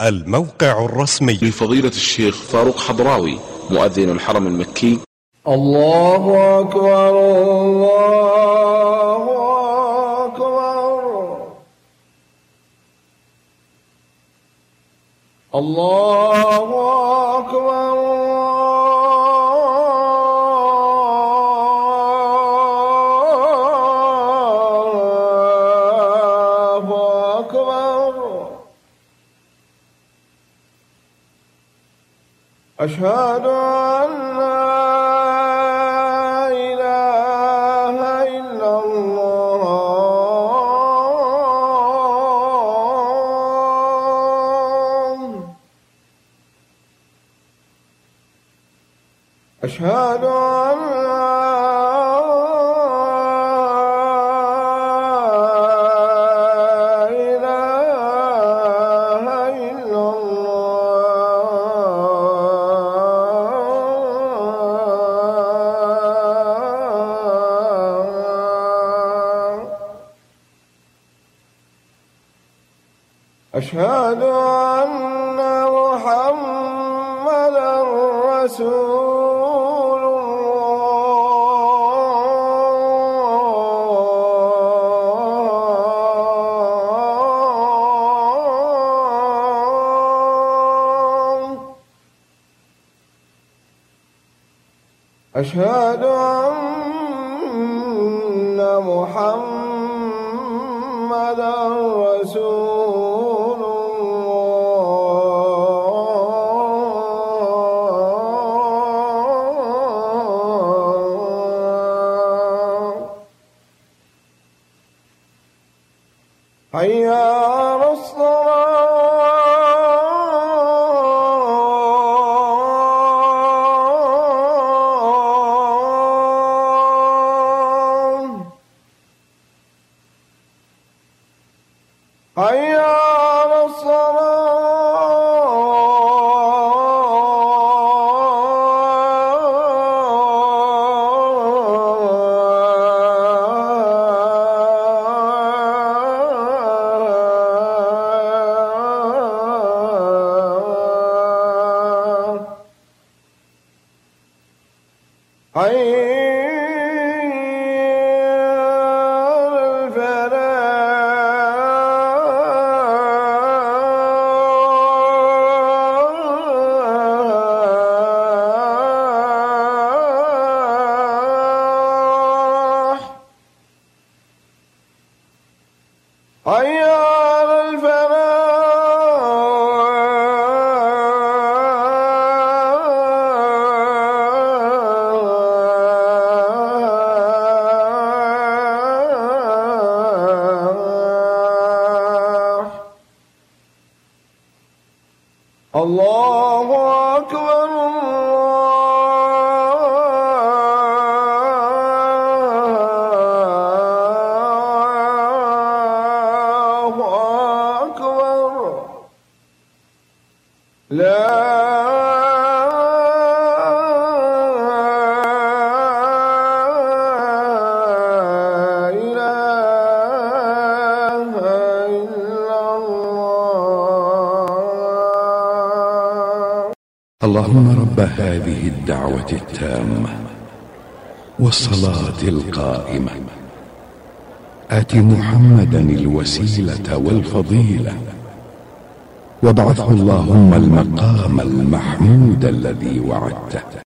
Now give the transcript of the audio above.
الموقع الرسمي لفضيلة الشيخ فاروق حضراوي مؤذن الحرم المكي. الله أكبر الله أكبر الله أكبر الله أكبر. أشهد أن لا إله إلا الله. أشهد أن أشهد أن محمدًا رسول الله. أشهد أن محمدًا رسول حي على الصلاة. حي على حي حي على الفلاح. الله أكبر الله أكبر. لا إله إلا الله. اللهم رب هذه الدعوة التامة والصلاة القائمة آت محمدا الوسيلة والفضيلة وابعثه اللهم المقام المحمود الذي وعدته.